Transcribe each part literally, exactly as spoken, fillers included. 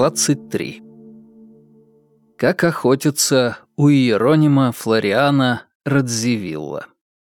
двадцать три. Как охотятся у Иеронима Флориана Радзивилла.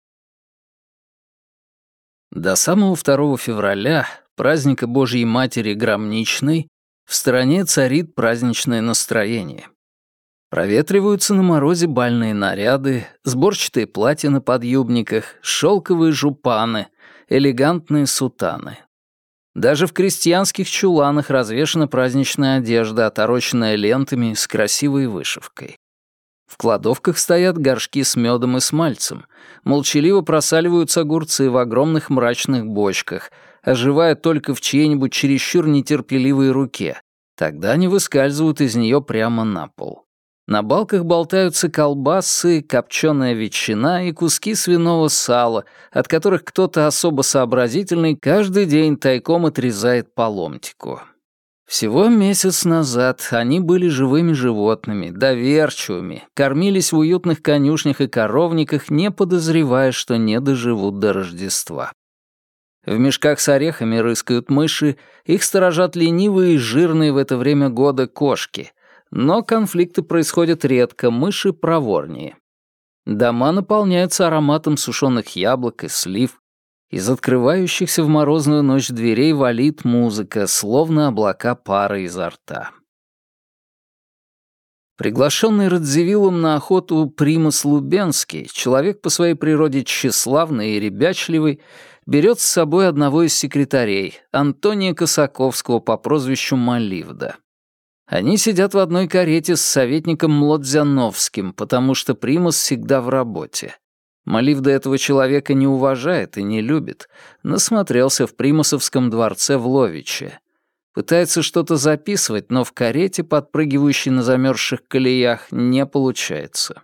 До самого второго февраля, праздника Божьей Матери Громничной, в стране царит праздничное настроение. Проветриваются на морозе бальные наряды, сборчатые платья на подъюбниках, шелковые жупаны, элегантные сутаны. Даже в крестьянских чуланах развешана праздничная одежда, отороченная лентами с красивой вышивкой. В кладовках стоят горшки с медом и смальцем, молчаливо просаливаются огурцы в огромных мрачных бочках, оживая только в чьей-нибудь чересчур нетерпеливой руке. Тогда они выскальзывают из нее прямо на пол. На балках болтаются колбасы, копченая ветчина и куски свиного сала, от которых кто-то особо сообразительный каждый день тайком отрезает по ломтику. Всего месяц назад они были живыми животными, доверчивыми, кормились в уютных конюшнях и коровниках, не подозревая, что не доживут до Рождества. В мешках с орехами рыскают мыши, их сторожат ленивые и жирные в это время года кошки. Но конфликты происходят редко, мыши проворнее. Дома наполняются ароматом сушеных яблок и слив. Из открывающихся в морозную ночь дверей валит музыка, словно облака пара изо рта. Приглашенный Радзивиллом на охоту Примас Лубенский, человек по своей природе тщеславный и ребячливый, берет с собой одного из секретарей, Антония Косаковского по прозвищу Маливда. Они сидят в одной карете с советником Млодзяновским, потому что Примас всегда в работе. Маливда этого человека не уважает и не любит, насмотрелся в Примасовском дворце в Ловиче. Пытается что-то записывать, но в карете, подпрыгивающей на замерзших колеях, не получается.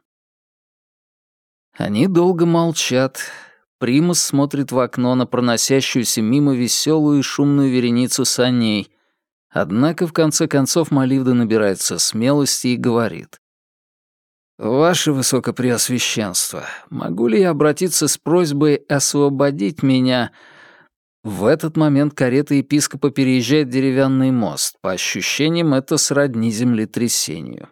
Они долго молчат. Примас смотрит в окно на проносящуюся мимо веселую и шумную вереницу саней. Однако, в конце концов, Маливда набирается смелости и говорит. «Ваше Высокопреосвященство, могу ли я обратиться с просьбой освободить меня...» В этот момент карета епископа переезжает деревянный мост. По ощущениям, это сродни землетрясению.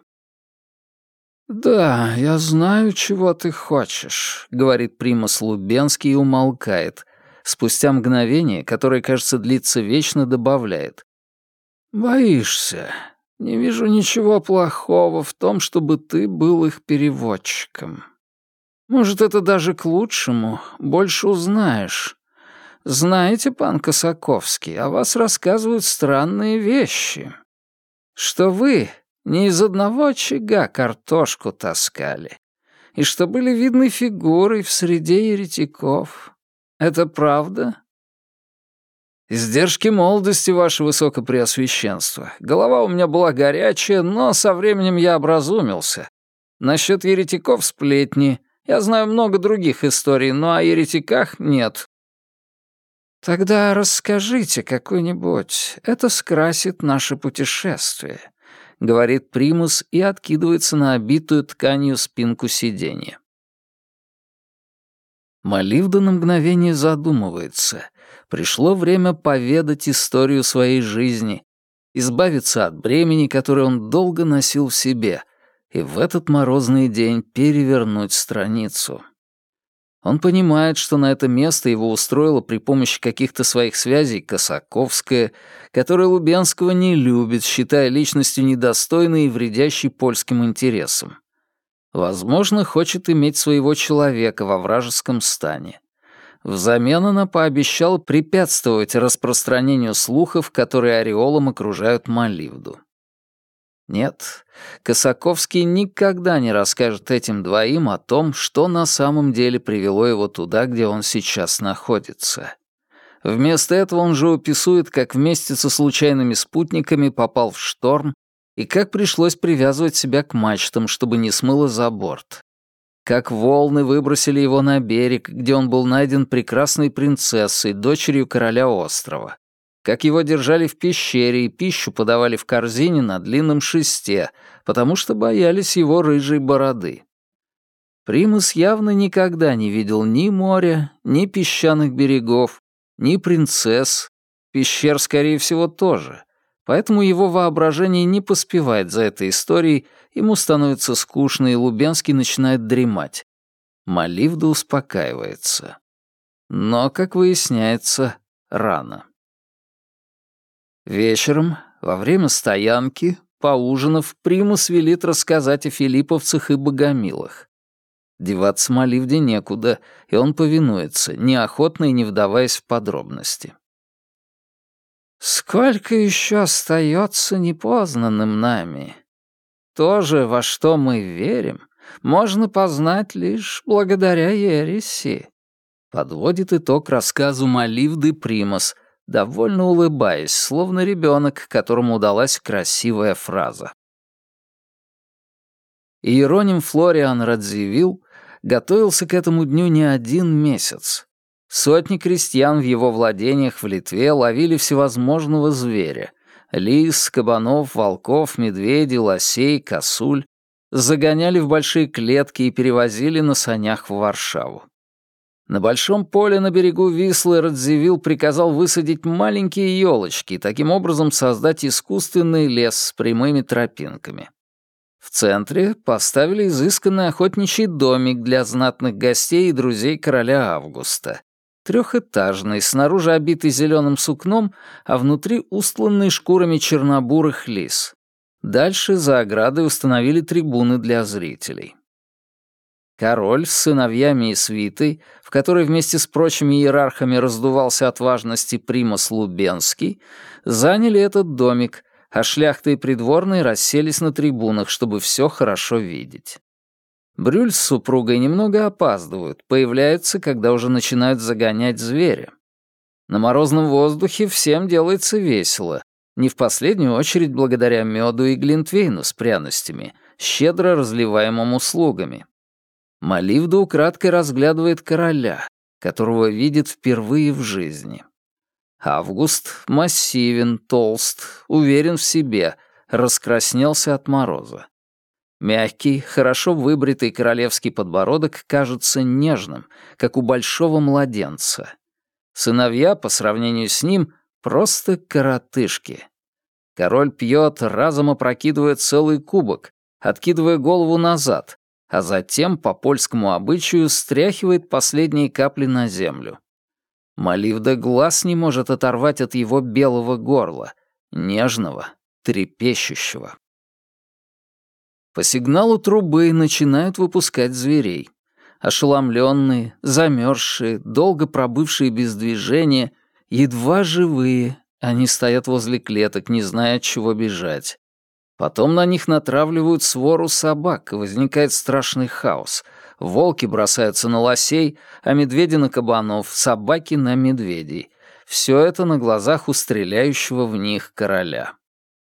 «Да, я знаю, чего ты хочешь», — говорит Примас Лубенский и умолкает. Спустя мгновение, которое, кажется, длится вечно, добавляет. «Боишься. Не вижу ничего плохого в том, чтобы ты был их переводчиком. Может, это даже к лучшему, больше узнаешь. Знаете, пан Косаковский, о вас рассказывают странные вещи. Что вы не из одного очага картошку таскали, и что были видны фигурой в среде еретиков. Это правда?» «Издержки молодости, ваше высокопреосвященство. Голова у меня была горячая, но со временем я образумился. Насчет еретиков сплетни. Я знаю много других историй, но о еретиках нет». «Тогда расскажите какую-нибудь. Это скрасит наше путешествие», — говорит Примус и откидывается на обитую тканью спинку сиденья. Маливда на мгновение задумывается. Пришло время поведать историю своей жизни, избавиться от бремени, которое он долго носил в себе, и в этот морозный день перевернуть страницу. Он понимает, что на это место его устроила при помощи каких-то своих связей Косаковская, которая Лубенского не любит, считая личностью недостойной и вредящей польским интересам. Возможно, хочет иметь своего человека во вражеском стане. Взамен она пообещала препятствовать распространению слухов, которые ореолом окружают Маливду. Нет, Косаковский никогда не расскажет этим двоим о том, что на самом деле привело его туда, где он сейчас находится. Вместо этого он же описует, как вместе со случайными спутниками попал в шторм и как пришлось привязывать себя к мачтам, чтобы не смыло за борт. Как волны выбросили его на берег, где он был найден прекрасной принцессой, дочерью короля острова. Как его держали в пещере и пищу подавали в корзине на длинном шесте, потому что боялись его рыжей бороды. Примус явно никогда не видел ни моря, ни песчаных берегов, ни принцесс, пещер, скорее всего, тоже. поэтому его воображение не поспевает за этой историей, ему становится скучно, и Лубенский начинает дремать. Маливда успокаивается. Но, как выясняется, рано. Вечером, во время стоянки, поужинав, Примус велит рассказать о филипповцах и богомилах. Деваться Маливде некуда, и он повинуется, неохотно и не вдаваясь в подробности. «Сколько еще остается непознанным нами? То же, во что мы верим, можно познать лишь благодаря ереси», подводит итог рассказу Маливды Примус, довольно улыбаясь, словно ребенок, которому удалась красивая фраза. Иероним Флориан Радзивилл готовился к этому дню не один месяц. Сотни крестьян в его владениях в Литве ловили всевозможного зверя — лис, кабанов, волков, медведей, лосей, косуль — загоняли в большие клетки и перевозили на санях в Варшаву. На большом поле на берегу Вислы Радзивилл приказал высадить маленькие елочки и таким образом создать искусственный лес с прямыми тропинками. В центре поставили изысканный охотничий домик для знатных гостей и друзей короля Августа. Трехэтажный, снаружи обитый зеленым сукном, а внутри устланный шкурами чернобурых лис. Дальше за оградой установили трибуны для зрителей. Король с сыновьями и свитой, в которой вместе с прочими иерархами раздувался от важности Примус Лубенский, заняли этот домик, а шляхта и придворные расселись на трибунах, чтобы все хорошо видеть. Брюль с супругой немного опаздывают, появляются, когда уже начинают загонять зверя. На морозном воздухе всем делается весело, не в последнюю очередь благодаря меду и глинтвейну с пряностями, щедро разливаемому слугами. Маливда украдкой разглядывает короля, которого видит впервые в жизни. Август массивен, толст, уверен в себе, раскраснелся от мороза. Мягкий, хорошо выбритый королевский подбородок кажется нежным, как у большого младенца. Сыновья, по сравнению с ним, просто коротышки. Король пьет, разом опрокидывая целый кубок, откидывая голову назад, а затем, по польскому обычаю, стряхивает последние капли на землю. Маливда глаз не может оторвать от его белого горла, нежного, трепещущего. По сигналу трубы начинают выпускать зверей. Ошеломленные, замерзшие, долго пробывшие без движения, едва живые, они стоят возле клеток, не зная, от чего бежать. Потом на них натравливают свору собак, и возникает страшный хаос. Волки бросаются на лосей, а медведи на кабанов, собаки на медведей. Все это на глазах у стреляющего в них короля.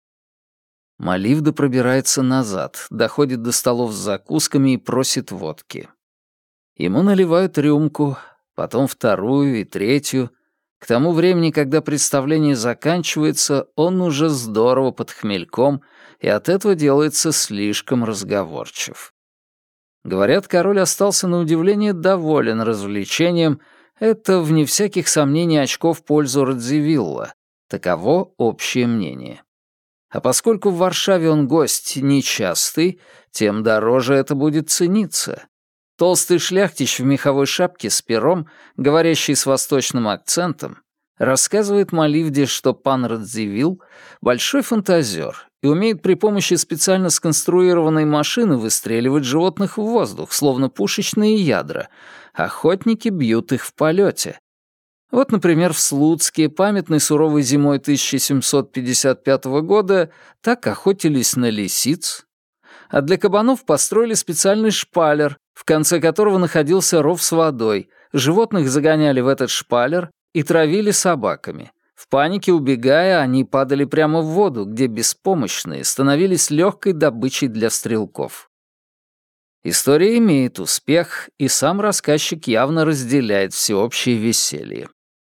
Маливда пробирается назад, доходит до столов с закусками и просит водки. Ему наливают рюмку, потом вторую и третью. К тому времени, когда представление заканчивается, он уже здорово под хмельком и от этого делается слишком разговорчив. Говорят, король остался на удивление доволен развлечением. Это, вне всяких сомнений, очко в пользу Радзивилла. Таково общее мнение. А поскольку в Варшаве он гость нечастый, тем дороже это будет цениться. Толстый шляхтич в меховой шапке с пером, говорящий с восточным акцентом, рассказывает Маливде, что пан Радзивилл — большой фантазер и умеет при помощи специально сконструированной машины выстреливать животных в воздух, словно пушечные ядра. Охотники бьют их в полете. Вот, например, в Слуцке, памятной суровой зимой тысяча семьсот пятьдесят пятого года, так охотились на лисиц. А для кабанов построили специальный шпалер, в конце которого находился ров с водой. Животных загоняли в этот шпалер и травили собаками. В панике убегая, они падали прямо в воду, где беспомощные становились легкой добычей для стрелков. История имеет успех, и сам рассказчик явно разделяет всеобщее веселье.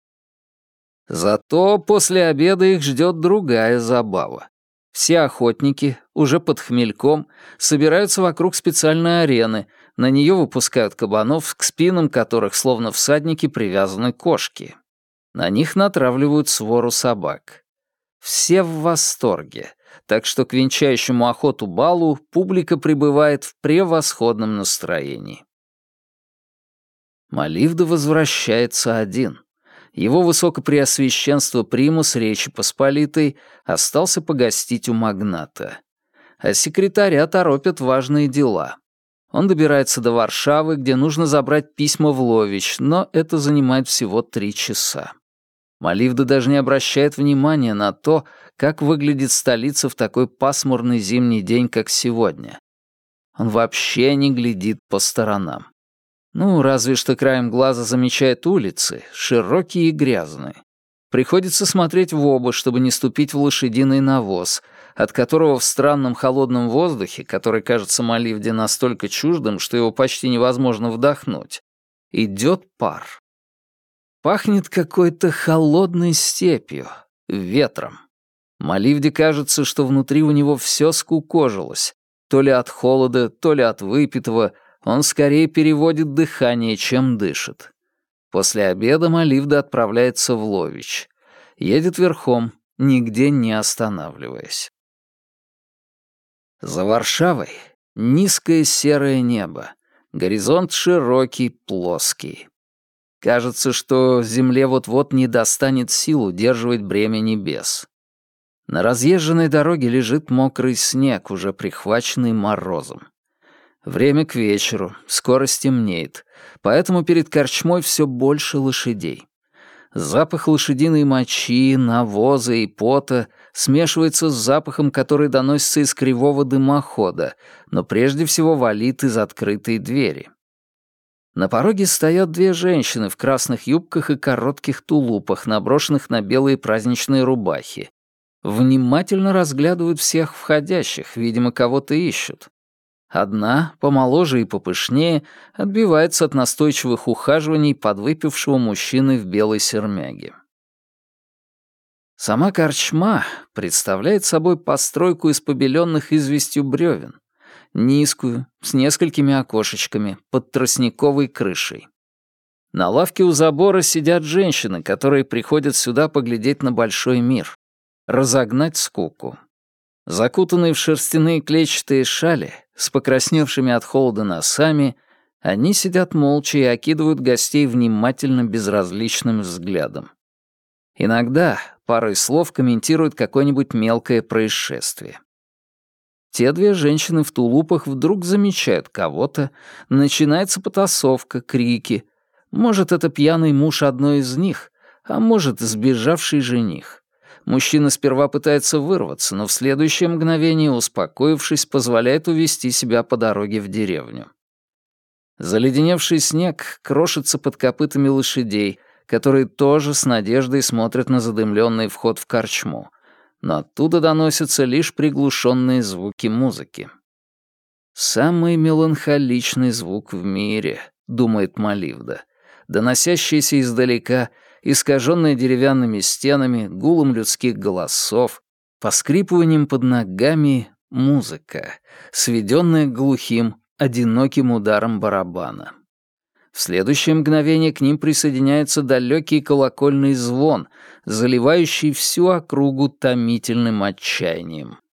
Зато после обеда их ждет другая забава. Все охотники, уже под хмельком, собираются вокруг специальной арены, на нее выпускают кабанов, к спинам которых, словно всадники, привязаны кошки. На них натравливают свору собак. Все в восторге, так что к венчающему охоту балу публика пребывает в превосходном настроении. Маливда возвращается один. Его высокопреосвященство примус Речи Посполитой остался погостить у магната. А секретаря торопят важные дела. Он добирается до Варшавы, где нужно забрать письма в Лович, но это занимает всего три часа. Маливда даже не обращает внимания на то, как выглядит столица в такой пасмурный зимний день, как сегодня. Он вообще не глядит по сторонам. Ну, разве что краем глаза замечает улицы, широкие и грязные. Приходится смотреть в оба, чтобы не ступить в лошадиный навоз, от которого в странном холодном воздухе, который кажется Маливде настолько чуждым, что его почти невозможно вдохнуть, идет пар. Пахнет какой-то холодной степью, ветром. Маливде кажется, что внутри у него все скукожилось, то ли от холода, то ли от выпитого. Он скорее переводит дыхание, чем дышит. После обеда Маливда отправляется в Лович. Едет верхом, нигде не останавливаясь. За Варшавой низкое серое небо, горизонт широкий, плоский. Кажется, что земле вот-вот не достанет сил удерживать бремя небес. На разъезженной дороге лежит мокрый снег, уже прихваченный морозом. Время к вечеру, скоро стемнеет, поэтому перед корчмой все больше лошадей. Запах лошадиной мочи, навоза и пота смешивается с запахом, который доносится из кривого дымохода, но прежде всего валит из открытой двери. На пороге стоят две женщины в красных юбках и коротких тулупах, наброшенных на белые праздничные рубахи. Внимательно разглядывают всех входящих, видимо, кого-то ищут. Одна, помоложе и попышнее, отбивается от настойчивых ухаживаний подвыпившего мужчины в белой сермяге. Сама корчма представляет собой постройку из побеленных известью бревен, низкую, с несколькими окошечками, под тростниковой крышей. На лавке у забора сидят женщины, которые приходят сюда поглядеть на большой мир, разогнать скуку. Закутанные в шерстяные клетчатые шали, с покрасневшими от холода носами, они сидят молча и окидывают гостей внимательно безразличным взглядом. Иногда парой слов комментируют какое-нибудь мелкое происшествие. Те две женщины в тулупах вдруг замечают кого-то, начинается потасовка, крики. Может, это пьяный муж одной из них, а может, сбежавший жених. Мужчина сперва пытается вырваться, но в следующее мгновение, успокоившись, позволяет увести себя по дороге в деревню. Заледеневший снег крошится под копытами лошадей, которые тоже с надеждой смотрят на задымленный вход в корчму, но оттуда доносятся лишь приглушенные звуки музыки. «Самый меланхоличный звук в мире», — думает Маливда, доносящийся издалека, искаженная деревянными стенами, гулом людских голосов, поскрипыванием под ногами музыка, сведенная к глухим, одиноким ударом барабана. В следующее мгновение к ним присоединяется далекий колокольный звон, заливающий всю округу томительным отчаянием.